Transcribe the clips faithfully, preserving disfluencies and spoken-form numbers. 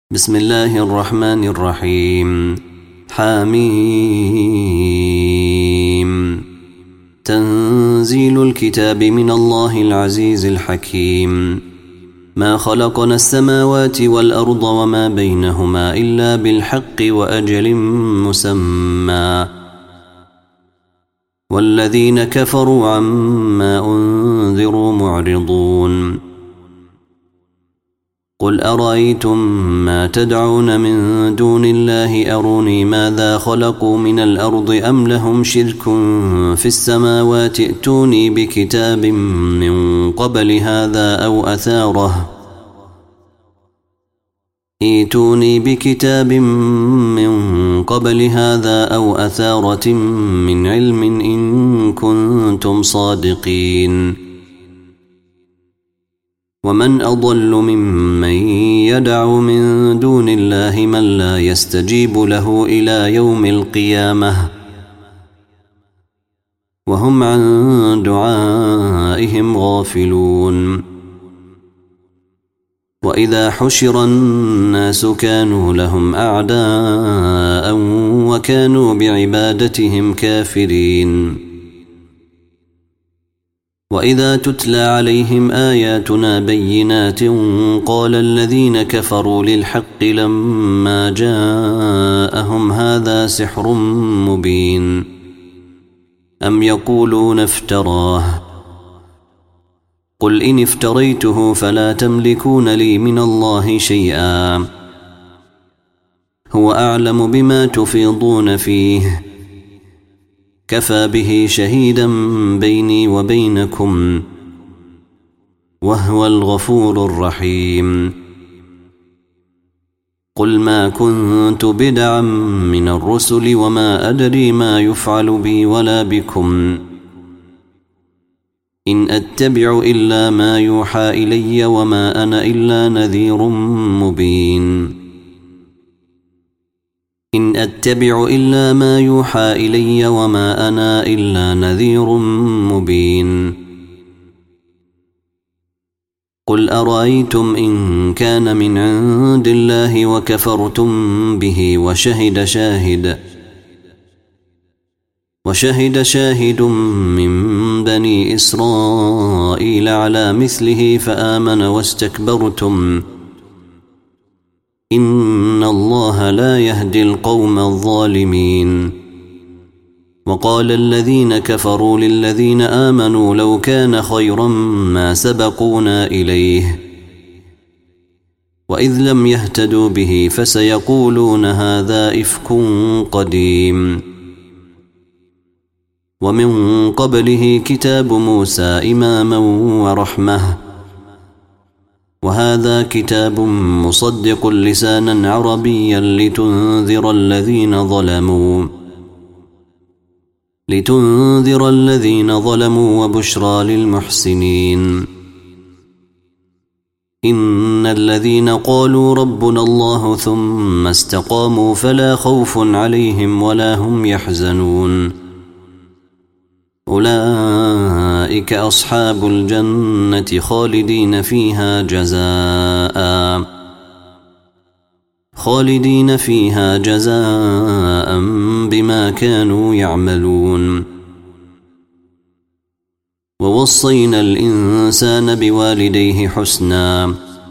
بسم الله الرحمن الرحيم. حميم. تنزيل الكتاب من الله العزيز الحكيم. ما خلقنا السماوات والأرض وما بينهما إلا بالحق وأجل مسمى، والذين كفروا عما أنذروا معرضون. قل أرأيتم ما تدعون من دون الله أروني ماذا خلقوا من الأرض أم لهم شرك في السماوات ائتوني بكتاب من قبل هذا أو أثارة ائتوني بكتاب من قبل هذا أو أثارة من علم إن كنتم صادقين. ومن أضل ممن يدعو من دون الله من لا يستجيب له إلى يوم القيامة وهم عن دعائهم غافلون. وإذا حشر الناس كانوا لهم أعداء وكانوا بعبادتهم كافرين. وإذا تتلى عليهم آياتنا بينات قال الذين كفروا للحق لما جاءهم هذا سحر مبين أم يقولون افتراه قل إن افتريته فلا تملكون لي من الله شيئا هو أعلم بما تفيضون فيه كفى به شهيدا بيني وبينكم وهو الغفور الرحيم. قل ما كنت بدعا من الرسل وما أدري ما يفعل بي ولا بكم إن أتبع إلا ما يوحى إلي وما أنا إلا نذير مبين. إن أتبع إلا ما يوحى إلي وما أنا إلا نذير مبين. قل أرأيتم إن كان من عند الله وكفرتم به وشهد شاهد وشهد شاهد من بني إسرائيل على مثله فآمن واستكبرتم إن الله لا يهدي القوم الظالمين. وقال الذين كفروا للذين آمنوا لو كان خيرا ما سبقونا إليه وإذ لم يهتدوا به فسيقولون هذا إفك قديم. ومن قبله كتاب موسى إماما ورحمة وهذا كتاب مصدق لسانا عربيا لتنذر الذين ظلموا لتنذر الذين ظلموا وبشرى للمحسنين. إن الذين قالوا ربنا الله ثم استقاموا فلا خوف عليهم ولا هم يحزنون أولئك أصحاب الجنة خالدين فيها جزاء خالدين فيها جزاء بما كانوا يعملون. ووصينا الإنسان بوالديه حسنا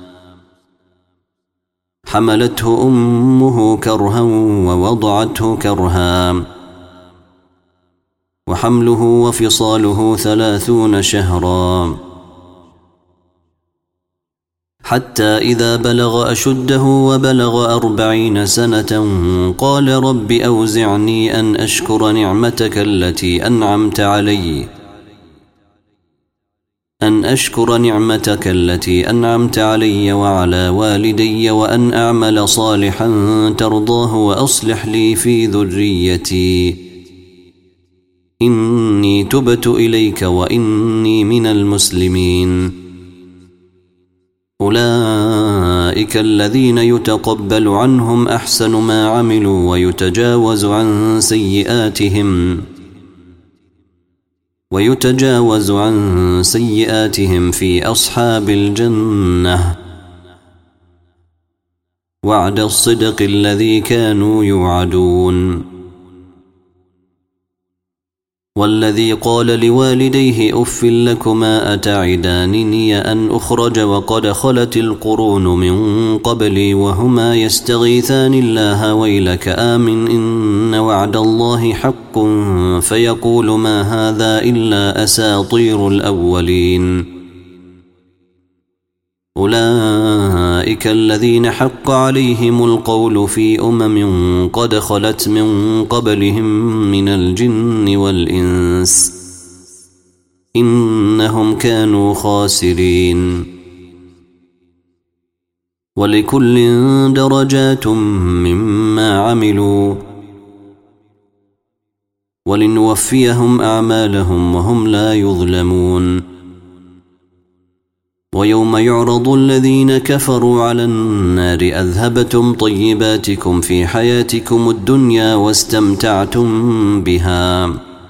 حملته أمه كرها ووضعته كرها وحمله وفصاله ثلاثون شهرا حتى إذا بلغ أشده وبلغ أربعين سنة قال رب أوزعني أن أشكر نعمتك التي أنعمت علي أن أشكر نعمتك التي أنعمت علي وعلى والدي وأن أعمل صالحا ترضاه وأصلح لي في ذريتي إني تبت إليك وإني من المسلمين. أولئك الذين يتقبل عنهم أحسن ما عملوا ويتجاوز عن سيئاتهم ويتجاوز عن سيئاتهم في أصحاب الجنة وعد الصدق الذي كانوا يوعدون. والذي قال لوالديه أف لكما أتعدانني أن أخرج وقد خلت القرون من قبلي وهما يستغيثان الله ويلك آمن إن وعد الله حق فيقول ما هذا إلا أساطير الأولين. أولئك الذين حق عليهم القول في أمم قد خلت من قبلهم من الجن والإنس إنهم كانوا خاسرين. ولكل درجات مما عملوا ولنوفيهم أعمالهم وهم لا يظلمون. ويوم يعرض الذين كفروا على النار أذهبتم طيباتكم في حياتكم الدنيا واستمتعتم بها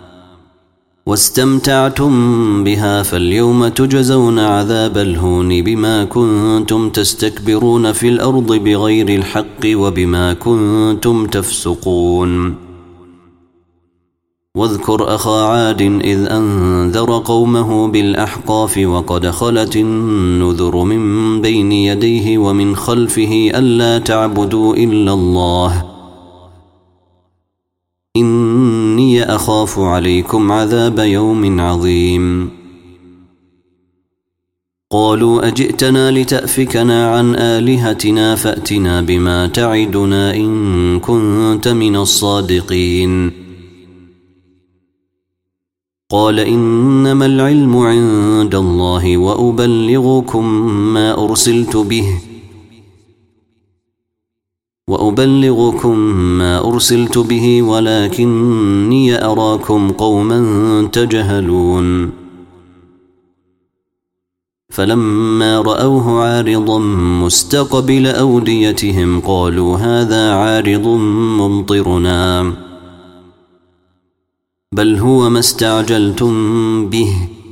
واستمتعتم بها فاليوم تجزون عذاب الهون بما كنتم تستكبرون في الأرض بغير الحق وبما كنتم تفسقون. واذكر أخا عاد إذ أنذر قومه بالأحقاف وقد خلت النذر من بين يديه ومن خلفه ألا تعبدوا إلا الله إني أخاف عليكم عذاب يوم عظيم. قالوا أجئتنا لتأفكنا عن آلهتنا فأتنا بما تعدنا إن كنت من الصادقين. قال إنما العلم عند الله وأبلغكم ما أرسلت به وأبلغكم ما أرسلت به ولكني أراكم قوما تجهلون. فلما رأوه عارضا مستقبل أوديتهم قالوا هذا عارض ممطرنا بل هو ما استعجلتم به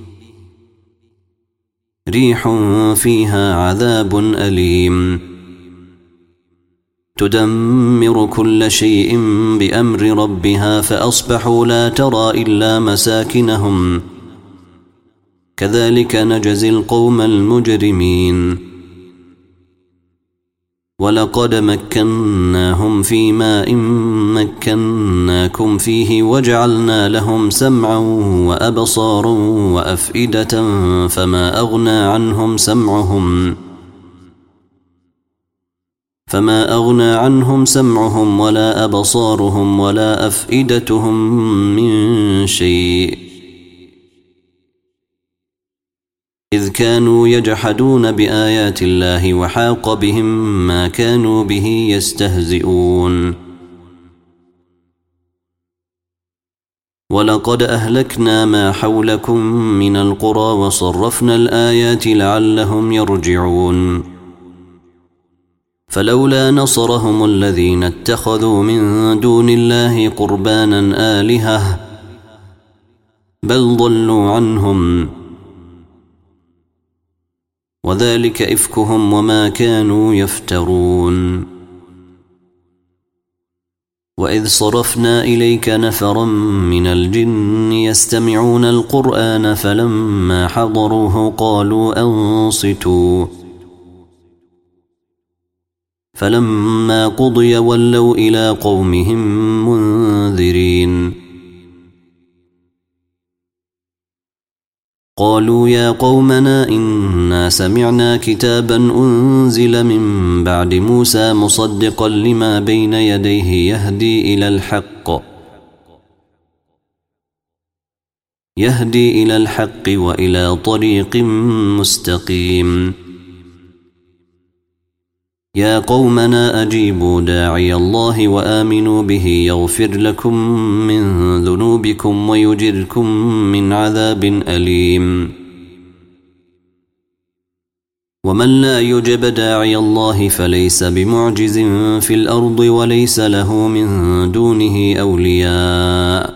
ريح فيها عذاب أليم تدمر كل شيء بأمر ربها فأصبحوا لا ترى إلا مساكنهم كذلك نجزي القوم المجرمين. ولقد مكناهم في ماء مكناكم فيه وجعلنا لهم سمعا وأبصارا وأفئدة فما أغنى عنهم سمعهم فما أغنى عنهم سمعهم ولا أبصارهم ولا أفئدتهم من شيء إذ كانوا يجحدون بآيات الله وحاق بهم ما كانوا به يستهزئون. ولقد أهلكنا ما حولكم من القرى وصرفنا الآيات لعلهم يرجعون. فلولا نصرهم الذين اتخذوا من دون الله قربانا آلهة بل ضلوا عنهم وذلك إفكهم وما كانوا يفترون. وإذ صرفنا إليك نفرا من الجن يستمعون القرآن فلما حضروه قالوا أنصتوا فلما قضي ولوا إلى قومهم منذرين. قالوا يا قومنا إنا سمعنا كتابا أنزل من بعد موسى مصدقا لما بين يديه يهدي إلى الحق يهدي إلى الحق وإلى طريق مستقيم. يا قومنا أجيبوا داعي الله وآمنوا به يغفر لكم من ذنوبكم ويجركم من عذاب أليم. ومن لا يجب داعي الله فليس بمعجز في الأرض وليس له من دونه أولياء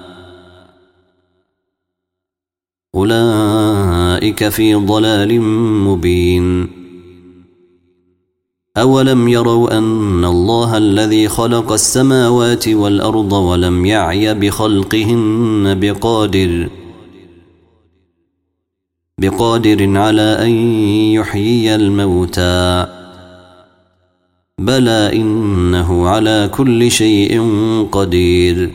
أولئك في ضلال مبين. أولم يروا أن الله الذي خلق السماوات والأرض ولم يعي بخلقهن بقادر بقادر على أن يحيي الموتى بلى إنه على كل شيء قدير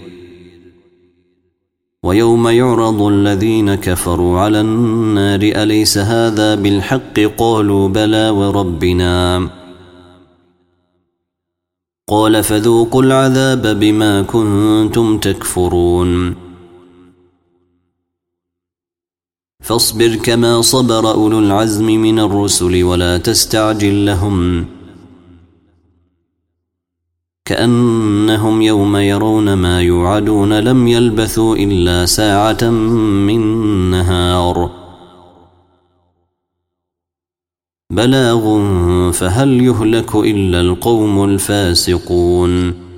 ويوم يعرض الذين كفروا على النار أليس هذا بالحق قالوا بلى وربنا قال فذوقوا العذاب بما كنتم تكفرون فاصبر كما صبر أولو العزم من الرسل ولا تستعجل لهم كأنهم يوم يرون ما يوعدون لم يلبثوا إلا ساعة من نهار بلاغ فهل يهلك إلا القوم الفاسقون